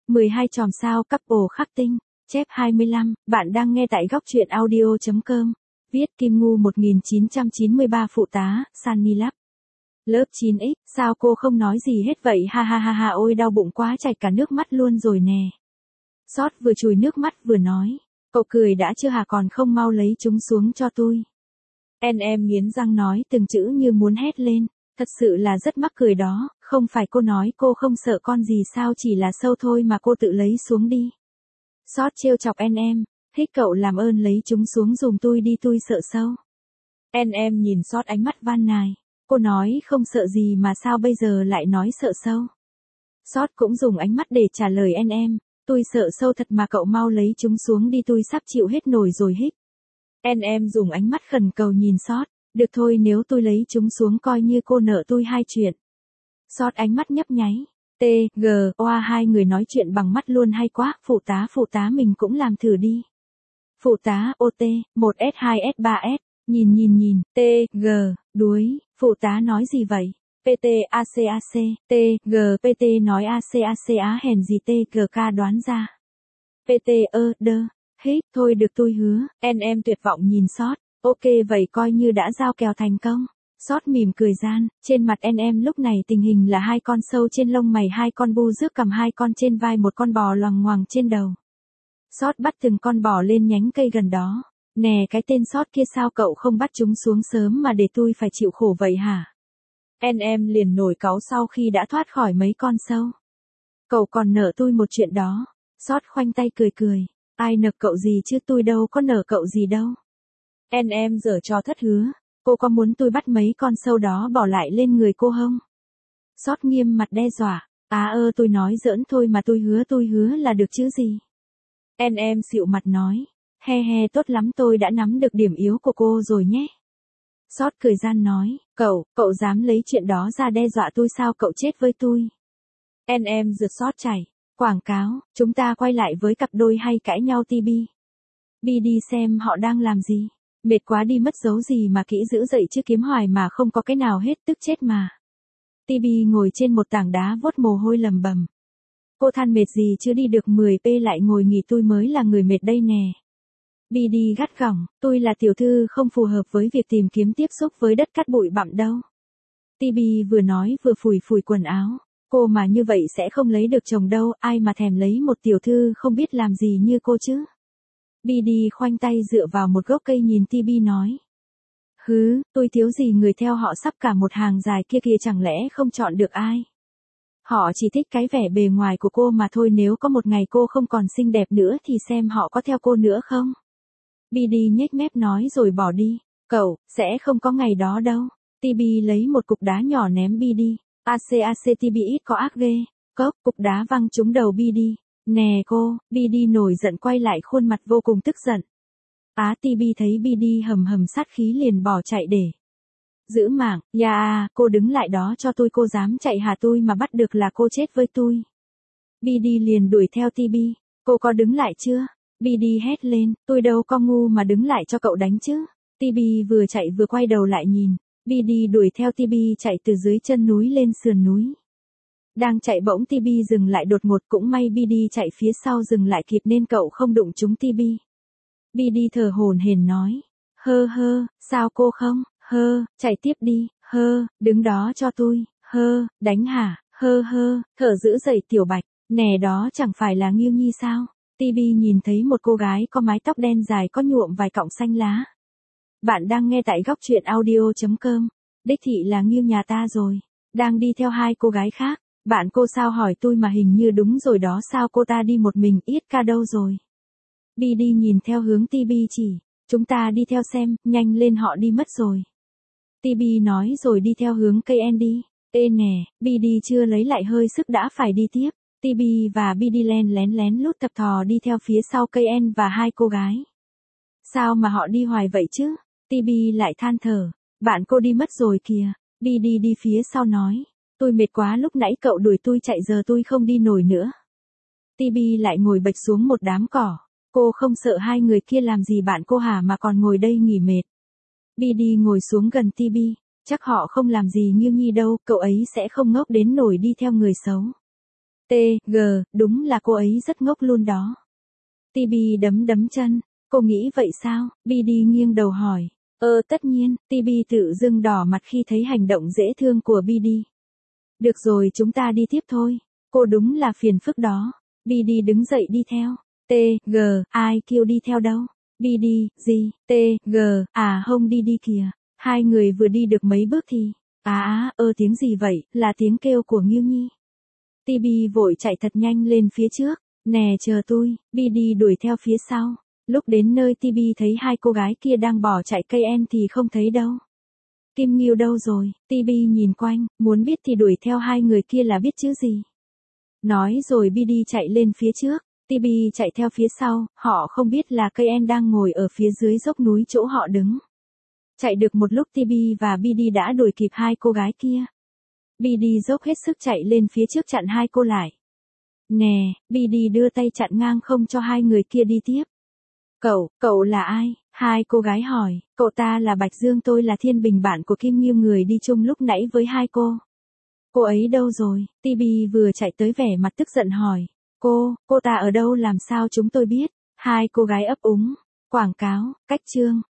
12 chòm sao couple khắc tinh, chép 25, bạn đang nghe tại góc truyện audio.com, viết Kim Ngu 1993 phụ tá, Sunny Lab. Lớp 9X, sao cô không nói gì hết vậy ha ha ha ha ôi đau bụng quá chảy cả nước mắt luôn rồi nè. Sót vừa chùi nước mắt vừa nói, cậu cười đã chưa hả còn không mau lấy chúng xuống cho tôi. Em nghiến răng nói từng chữ như muốn hét lên, thật sự là rất mắc cười đó, không phải cô nói cô không sợ con gì sao chỉ là sâu thôi mà cô tự lấy xuống đi. Sót trêu chọc em, hít cậu làm ơn lấy chúng xuống dùm tôi đi tôi sợ sâu. Em nhìn Sót ánh mắt van nài, cô nói không sợ gì mà sao bây giờ lại nói sợ sâu. Sót cũng dùng ánh mắt để trả lời em, tôi sợ sâu thật mà cậu mau lấy chúng xuống đi tôi sắp chịu hết nổi rồi hít. Em dùng ánh mắt khẩn cầu nhìn Sót, được thôi nếu tôi lấy chúng xuống coi như cô nợ tôi 2 chuyện. Sót ánh mắt nhấp nháy, oa hai người nói chuyện bằng mắt luôn hay quá, phụ tá mình cũng làm thử đi. Phụ tá OT, 1S 2S 3S, nhìn, đuối, phụ tá nói gì vậy? PT ACAC, PT nói ACAC á hèn gì TGK đoán ra. PT hít, thôi được tôi hứa, em tuyệt vọng nhìn Sót, ok vậy coi như đã giao kèo thành công. Sót mỉm cười gian, trên mặt em lúc này tình hình là 2 con sâu trên lông mày 2 con bu rước cầm 2 con trên vai 1 con bò loằng ngoằng trên đầu. Sót bắt từng con bò lên nhánh cây gần đó. Nè cái tên Sót kia sao cậu không bắt chúng xuống sớm mà để tôi phải chịu khổ vậy hả? Em liền nổi cáu sau khi đã thoát khỏi mấy con sâu. Cậu còn nợ tôi một chuyện đó. Sót khoanh tay cười, ai nợ cậu gì chứ tôi đâu có nợ cậu gì đâu. Em giở trò thất hứa. Cô có muốn tôi bắt mấy con sâu đó bỏ lại lên người cô không? Sót nghiêm mặt đe dọa, tôi nói giỡn thôi mà tôi hứa là được chứ gì. Em xịu mặt nói, he tốt lắm tôi đã nắm được điểm yếu của cô rồi nhé. Sót cười gian nói, cậu dám lấy chuyện đó ra đe dọa tôi sao cậu chết với tôi. Em rượt Sót chảy, quảng cáo, chúng ta quay lại với cặp đôi hay cãi nhau TB. Đi xem họ đang làm gì. Mệt quá đi mất dấu gì mà kỹ giữ dậy chứ kiếm hoài mà không có cái nào hết tức chết mà. TB ngồi trên một tảng đá vuốt mồ hôi lầm bầm. Cô than mệt gì chứ đi được 10p lại ngồi nghỉ tôi mới là người mệt đây nè. BD gắt gỏng, tôi là tiểu thư không phù hợp với việc tìm kiếm tiếp xúc với đất cát bụi bặm đâu. TB vừa nói vừa phủi quần áo. Cô mà như vậy sẽ không lấy được chồng đâu, ai mà thèm lấy một tiểu thư không biết làm gì như cô chứ. BD khoanh tay dựa vào một gốc cây nhìn TB nói. Tôi thiếu gì người theo họ sắp cả một hàng dài kia kìa chẳng lẽ không chọn được ai. Họ chỉ thích cái vẻ bề ngoài của cô mà thôi nếu có một ngày cô không còn xinh đẹp nữa thì xem họ có theo cô nữa không. BD nhếch mép nói rồi bỏ đi. Cậu, sẽ không có ngày đó đâu. TB lấy một cục đá nhỏ ném BD. ACAC TB ít có ác ghê. Cục đá văng trúng đầu BD. Nè cô, BD nổi giận quay lại khuôn mặt vô cùng tức giận. TB thấy BD hầm sát khí liền bỏ chạy để giữ mạng. Cô đứng lại đó cho tôi cô dám chạy hả tôi mà bắt được là cô chết với tôi. BD liền đuổi theo TB. Cô có đứng lại chưa? BD hét lên, tôi đâu có ngu mà đứng lại cho cậu đánh chứ. TB vừa chạy vừa quay đầu lại nhìn. BD đuổi theo TB chạy từ dưới chân núi lên sườn núi. Đang chạy bỗng TB dừng lại đột ngột cũng may BD chạy phía sau dừng lại kịp nên cậu không đụng trúng TB. BD thở hổn hển nói. Sao cô không? Chạy tiếp đi. Đứng đó cho tôi. Đánh hả? Thở giữ dậy Tiểu Bạch. Nè đó chẳng phải là Nghiêu Nhi sao? TB nhìn thấy một cô gái có mái tóc đen dài có nhuộm vài cọng xanh lá. Bạn đang nghe tại góc truyện audio.com. Đích thị là Nghiêu nhà ta rồi. Đang đi theo 2 cô gái khác. Bạn cô sao hỏi tôi mà hình như đúng rồi đó sao cô ta đi một mình ít ca đâu rồi. BD nhìn theo hướng TB chỉ. Chúng ta đi theo xem, nhanh lên họ đi mất rồi. TB nói rồi đi theo hướng cây Andy. Nè, BD chưa lấy lại hơi sức đã phải đi tiếp. TB và BD lén lút thập thò đi theo phía sau cây En và 2 cô gái. Sao mà họ đi hoài vậy chứ? TB lại than thở. Bạn cô đi mất rồi kìa. BD đi phía sau nói. Tôi mệt quá lúc nãy cậu đuổi tôi chạy giờ tôi không đi nổi nữa. TB lại ngồi bệt xuống một đám cỏ. Cô không sợ 2 người kia làm gì bạn cô hả mà còn ngồi đây nghỉ mệt. BD ngồi xuống gần TB. Chắc họ không làm gì Nghiêu Nhi đâu, cậu ấy sẽ không ngốc đến nổi đi theo người xấu. TG, đúng là cô ấy rất ngốc luôn đó. TB đấm đấm chân, cô nghĩ vậy sao? BD nghiêng đầu hỏi. Tất nhiên, TB tự dưng đỏ mặt khi thấy hành động dễ thương của BD. Được rồi, chúng ta đi tiếp thôi. Cô đúng là phiền phức đó. BD đứng dậy đi theo. TG, ai kêu đi theo đâu? BD, gì? TG, không đi đi kìa. Hai người vừa đi được mấy bước thì, tiếng gì vậy, là tiếng kêu của Nghiêu Nhi. TB vội chạy thật nhanh lên phía trước. Nè chờ tôi, BD đuổi theo phía sau. Lúc đến nơi TB thấy hai cô gái kia đang bỏ chạy cây en thì không thấy đâu. Kim Nghiêu đâu rồi? TB nhìn quanh, muốn biết thì đuổi theo hai người kia là biết chứ gì. Nói rồi BD chạy lên phía trước, TB chạy theo phía sau, họ không biết là cây en đang ngồi ở phía dưới dốc núi chỗ họ đứng. Chạy được một lúc TB và BD đã đuổi kịp hai cô gái kia. BD dốc hết sức chạy lên phía trước chặn hai cô lại. Nè, BD đưa tay chặn ngang không cho hai người kia đi tiếp. Cậu là ai? Hai cô gái hỏi, cậu ta là Bạch Dương, tôi là Thiên Bình, bạn của Kim Nghiêu, người đi chung lúc nãy với hai cô. Cô ấy đâu rồi? TB vừa chạy tới vẻ mặt tức giận hỏi. Cô ta ở đâu, làm sao chúng tôi biết? Hai cô gái ấp úng. Quảng cáo, cách chương.